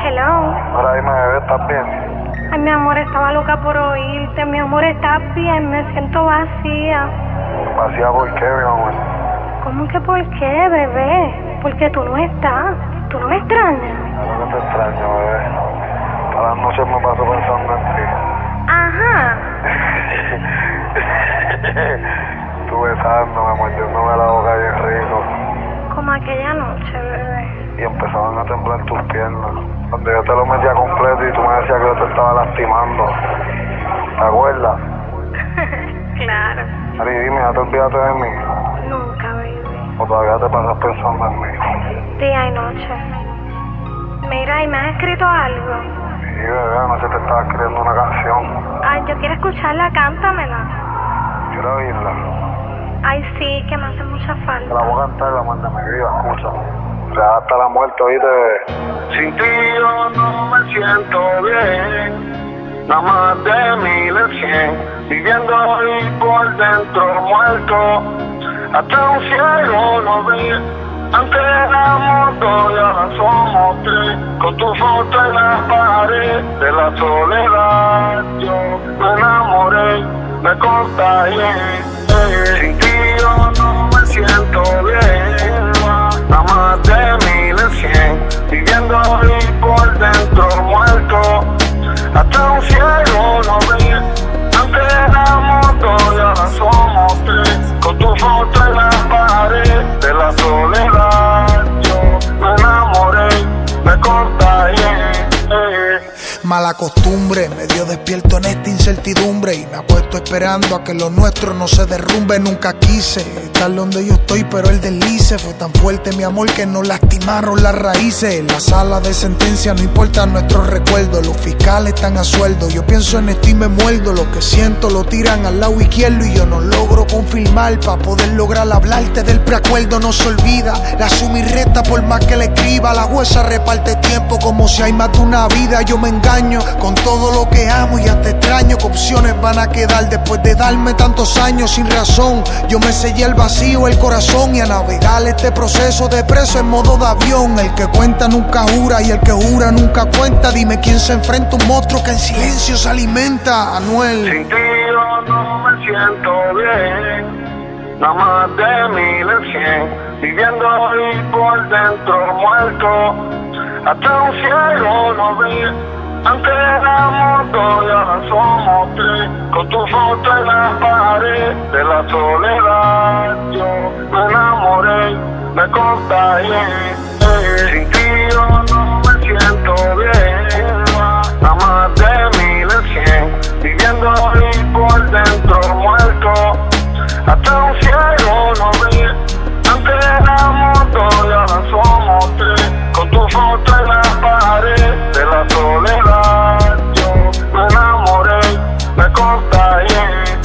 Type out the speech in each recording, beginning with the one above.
Hello. Ahora dime, bebé, ¿estás bien? Ay, mi amor, estaba loca por oírte. Mi amor, ¿estás bien? Me siento vacía. ¿Vacía por qué, mi amor? ¿Cómo que por qué, bebé? Porque tú no estás. ¿Tú no me extrañas? Claro que te extraño, bebé. Todas las noches me paso pensando en ti. Ajá. Tú besándome, mordiéndome la boca bien rico. Como aquella noche, bebé. Y empezaban a temblar tus piernas. Cuando yo te lo metía completo y tú me decías que yo te estaba lastimando. ¿Te acuerdas? Claro. Ari, dime, ¿ya te olvidaste de mí? Nunca, baby. ¿O todavía te pasas pensando en mí? Día y noche. Mira, ¿y me has escrito algo? Sí, bebé, anoche te estaba escribiendo una canción. Ay, yo quiero escucharla, cántamela. Quiero oírla. Ay, sí, que me hace mucha Te falta. la voy a cantar, la manda mi vida, escucha. Ya hasta la muerte, ¿oíste? Sin ti yo no me siento bien. Nada más de 1100. Viviendo ahí por dentro muerto. Hasta un cielo no ve. Antes éramos dos y ahora somos tres. Con tu foto en la pared de la soledad. Yo me enamoré, me contagié. Sin ti yo no me siento bien. Nada más de 1100. Viviendo ahí por dentro muerto. Hasta un cielo no ve. Antes éramos dos y ahora somos tres. Con tu foto en la pared de la soledad. Yo me enamoré, me contagié. Mala costumbre, medio despierto en esta incertidumbre y me apuesto esperando a que lo nuestro no se derrumbe. Nunca quise estar donde yo estoy, pero el deslice fue tan fuerte, mi amor, que nos lastimaron las raíces. En la sala de sentencia no importa nuestros recuerdos, los fiscales están a sueldo. Yo pienso en esto y me muerdo, lo que siento lo tiran al lado izquierdo y yo no logro confirmar para poder lograr hablarte del preacuerdo. No se olvida, la suma y resta por más que le escriba. La jueza reparte tiempo como si hay más de una vida. Yo me engaño con todo lo que amo y hasta extraño que opciones van a quedar después de darme tantos años sin razón. Yo me sellé el vacío, el corazón y a navegar este proceso de preso en modo de avión. El que cuenta nunca jura y el que jura nunca cuenta. Dime quién se enfrenta a un monstruo que en silencio se alimenta. Anuel. Sin ti yo no me siento bien. Nada más de 1100. Viviendo ahí por dentro muerto. Hasta un cielo no ve. Antes éramos dos y ahora somos tres. Con tu foto en la pared de la soledad. Yo me enamoré, me contagié. Sin ti yo no me siento bien. Nada más de 1100. Viviendo ahí por dentro muerto. Hasta un cielo no ve. Antes éramos dos y ahora somos tres. Con tu foto en la pared de la soledad. Yo me enamoré, me contagié.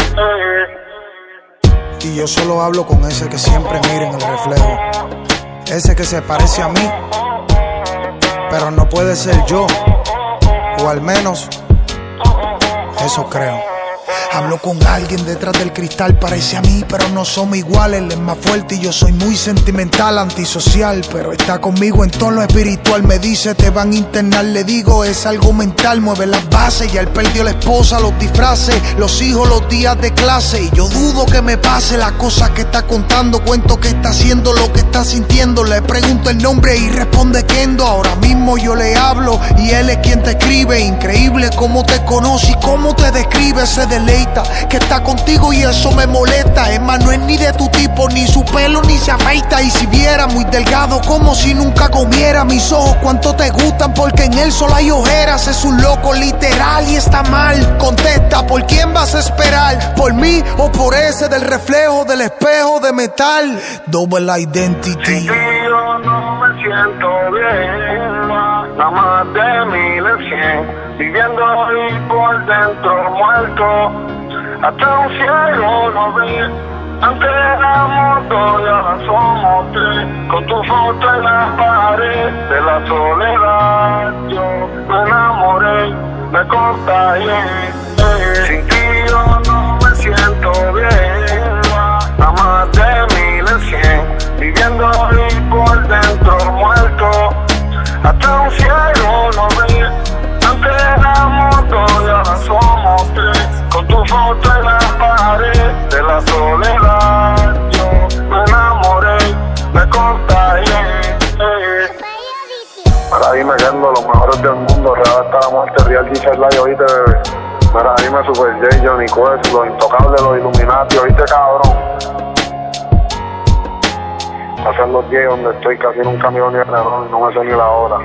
Y yo solo hablo con ese que siempre mira en el reflejo. Ese que se parece a mí, pero no puede ser yo. O al menos, eso creo. Hablo con alguien detrás del cristal, parece a mí, pero no somos iguales. Él es más fuerte y yo soy muy sentimental, antisocial, pero está conmigo en todo lo espiritual. Me dice, te van a internar, le digo, es algo mental. Mueve las bases, ya él perdió la esposa, los disfraces, los hijos, los días de clase. Y yo dudo que me pase las cosas que está contando. Cuento que está haciendo, lo que está sintiendo. Le pregunto el nombre y responde Kendo. Ahora mismo yo le hablo y él es quien te escribe. Increíble cómo te conoce y cómo te describe. Se deleita que está contigo y eso me molesta. Es más, no es ni de tu tipo, ni su pelo ni se afeita. Y si viera muy delgado como si nunca comiera. Mis ojos cuánto te gustan porque en él solo hay ojeras. Es un loco literal y está mal. Contesta, ¿por quién vas a esperar? ¿Por mí o por ese del reflejo del espejo de metal? Double Identity. Sin ti yo no me siento bien. Nada más de 1100. Viviendo ahí por dentro muerto. Hasta un cielo no ve. Antes éramos dos y ahora somos tres. Con tu foto en la pared de la soledad. Yo me enamoré, me contagié. Sin ti yo no me siento bien. Nada más de 1100. Viviendo ahí por dentro muerto. Hasta un cielo no ve. Mira, dime que ando los mejores del mundo, real hasta la muerte, Real G Live, oíste, bebé. Mira, dime Super J, Johnny Quest, los intocables, los Illuminati, oíste, cabrón. Pasan los días donde estoy casi en un camión ni el error y no me sé ni la hora.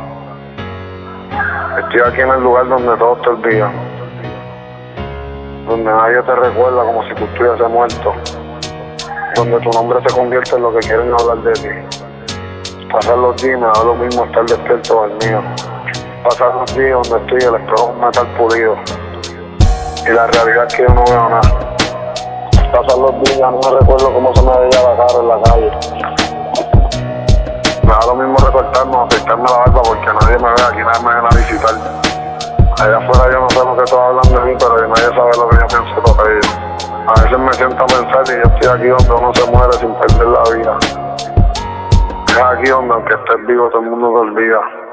Estoy aquí en el lugar donde todos te olvidan, donde nadie te recuerda como si tú estuvieses muerto, donde tu nombre se convierte en lo que quieren hablar de ti. Pasar los días me da lo mismo estar despierto del mío. Pasar los días donde estoy el espejo es metal pulido y la realidad es que yo no veo nada. Pasar los días no me recuerdo cómo se me veía la cara en la calle. Me da lo mismo recortarme o afeitarme la barba porque nadie me ve, aquí nadie me viene a visitar. Allá afuera yo no sé lo que todos hablan de mí, pero nadie sabe lo que yo pienso sobre ellos. A veces me siento a pensar y yo estoy aquí donde uno se muere sin perder la vida. Es aquí donde aunque estés vivo todo el mundo te olvida.